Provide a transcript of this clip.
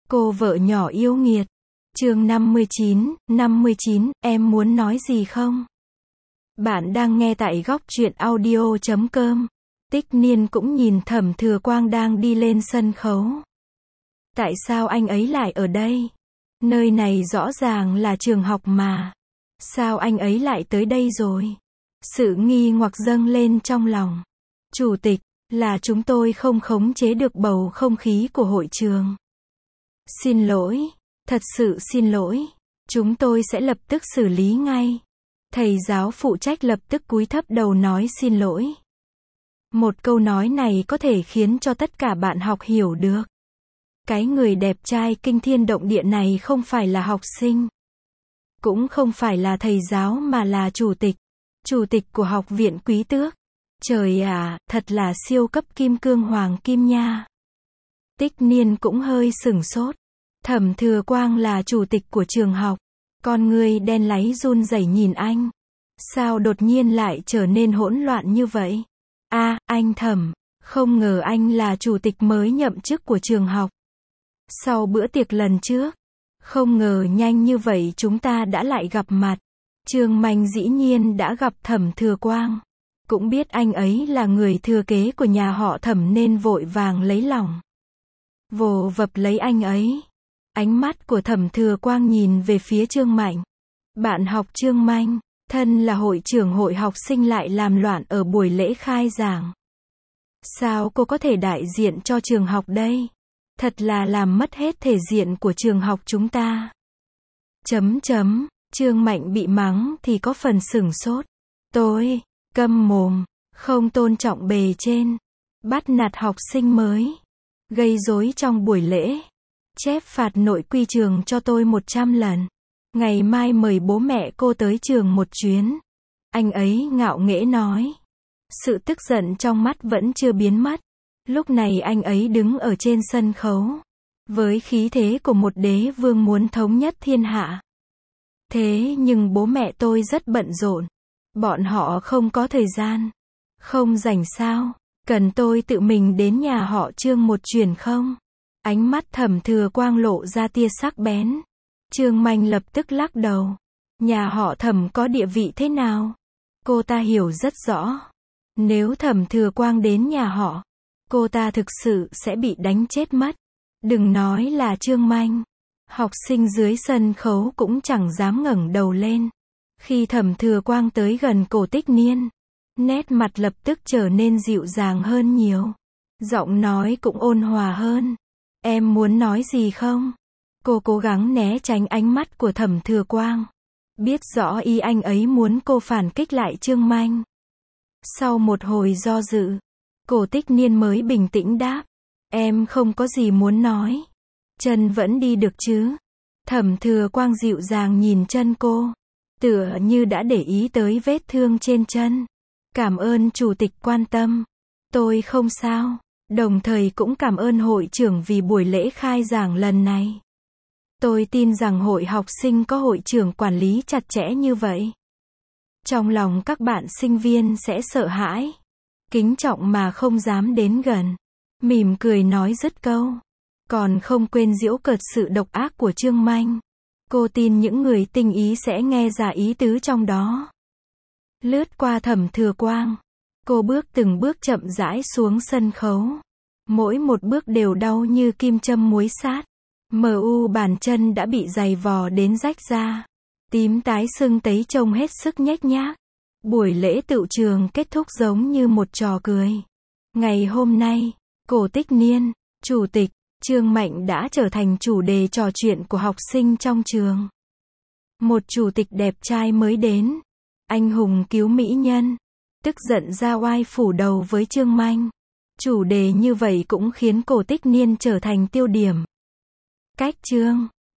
Cô vợ nhỏ yêu nghiệt. Chương 59, em muốn nói gì không? Bạn đang nghe tại góc truyện audio.com. Tích Niên cũng nhìn Thẩm Thừa Quang đang đi lên sân khấu. Tại sao anh ấy lại ở đây? Nơi này rõ ràng là trường học mà. Sao anh ấy lại tới đây rồi? Sự nghi hoặc dâng lên trong lòng. Chủ tịch, là chúng tôi không khống chế được bầu không khí của hội trường. Xin lỗi, thật sự xin lỗi. Chúng tôi sẽ lập tức xử lý ngay. Thầy giáo phụ trách lập tức cúi thấp đầu nói xin lỗi. Một câu nói này có thể khiến cho tất cả bạn học hiểu được. Cái người đẹp trai kinh thiên động địa này không phải là học sinh. Cũng không phải là thầy giáo mà là chủ tịch. Chủ tịch của học viện Quý Tước. Trời ạ, thật là siêu cấp kim cương hoàng kim nha. Tích Niên cũng hơi sửng sốt. Thẩm Thừa Quang là chủ tịch của trường học. Con người đen láy run rẩy nhìn anh. Sao đột nhiên lại trở nên hỗn loạn như vậy? Anh Thẩm, không ngờ anh là chủ tịch mới nhậm chức của trường học. Sau bữa tiệc lần trước, không ngờ nhanh như vậy chúng ta đã lại gặp mặt. Trương Manh dĩ nhiên đã gặp Thẩm Thừa Quang. Cũng biết anh ấy là người thừa kế của nhà họ Thẩm nên vội vàng lấy lòng. Vồ vập lấy anh ấy. Ánh mắt của Thẩm Thừa Quang nhìn về phía Trương Mạnh. Bạn học Trương Manh, thân là hội trưởng hội học sinh lại làm loạn ở buổi lễ khai giảng. Sao cô có thể đại diện cho trường học đây? Thật là làm mất hết thể diện của trường học chúng ta. Trương Mạnh bị mắng thì có phần sửng sốt. Tôi, câm mồm, không tôn trọng bề trên, bắt nạt học sinh mới, gây rối trong buổi lễ, chép phạt nội quy trường cho tôi 100 lần. Ngày mai mời bố mẹ cô tới trường một chuyến. Anh ấy ngạo nghễ nói. Sự tức giận trong mắt vẫn chưa biến mất. Lúc này anh ấy đứng ở trên sân khấu, với khí thế của một đế vương muốn thống nhất thiên hạ. Thế nhưng bố mẹ tôi rất bận rộn. Bọn họ không có thời gian. Không rảnh sao? Cần tôi tự mình đến nhà họ Trương một chuyến không? Ánh mắt Thẩm Thừa Quang lộ ra tia sắc bén. Trương Manh lập tức lắc đầu. Nhà họ Thẩm có địa vị thế nào? Cô ta hiểu rất rõ. Nếu Thẩm Thừa Quang đến nhà họ, cô ta thực sự sẽ bị đánh chết mất. Đừng nói là Trương Manh. Học sinh dưới sân khấu cũng chẳng dám ngẩng đầu lên. Khi Thẩm Thừa Quang tới gần cổ Tích Niên, nét mặt lập tức trở nên dịu dàng hơn nhiều. Giọng nói cũng ôn hòa hơn. Em muốn nói gì không? Cô cố gắng né tránh ánh mắt của Thẩm Thừa Quang. Biết rõ ý anh ấy muốn cô phản kích lại Trương Manh. Sau một hồi do dự, cổ Tích Niên mới bình tĩnh đáp. Em không có gì muốn nói. Chân vẫn đi được chứ? Thẩm Thừa Quang dịu dàng nhìn chân cô. Tựa như đã để ý tới vết thương trên chân. Cảm ơn chủ tịch quan tâm. Tôi không sao. Đồng thời cũng cảm ơn hội trưởng vì buổi lễ khai giảng lần này. Tôi tin rằng hội học sinh có hội trưởng quản lý chặt chẽ như vậy. Trong lòng các bạn sinh viên sẽ sợ hãi. Kính trọng mà không dám đến gần. Mỉm cười nói dứt câu. Còn không quên giễu cợt sự độc ác của Trương Manh. Cô tin những người tinh ý sẽ nghe ra ý tứ trong đó. Lướt qua Thẩm Thừa Quang. Cô bước từng bước chậm rãi xuống sân khấu. Mỗi một bước đều đau như kim châm muối sát. Bàn chân đã bị giày vò đến rách ra. Tím tái sưng tấy trông hết sức nhếch nhác. Buổi lễ tựu trường kết thúc giống như một trò cười. Ngày hôm nay, cổ Tích Niên, chủ tịch, Trương Mạnh đã trở thành chủ đề trò chuyện của học sinh trong trường. Một chủ tịch đẹp trai mới đến. Anh hùng cứu mỹ nhân. Tức giận ra oai phủ đầu với Trương Manh. Chủ đề như vậy cũng khiến cổ Tích Niên trở thành tiêu điểm. Cách chương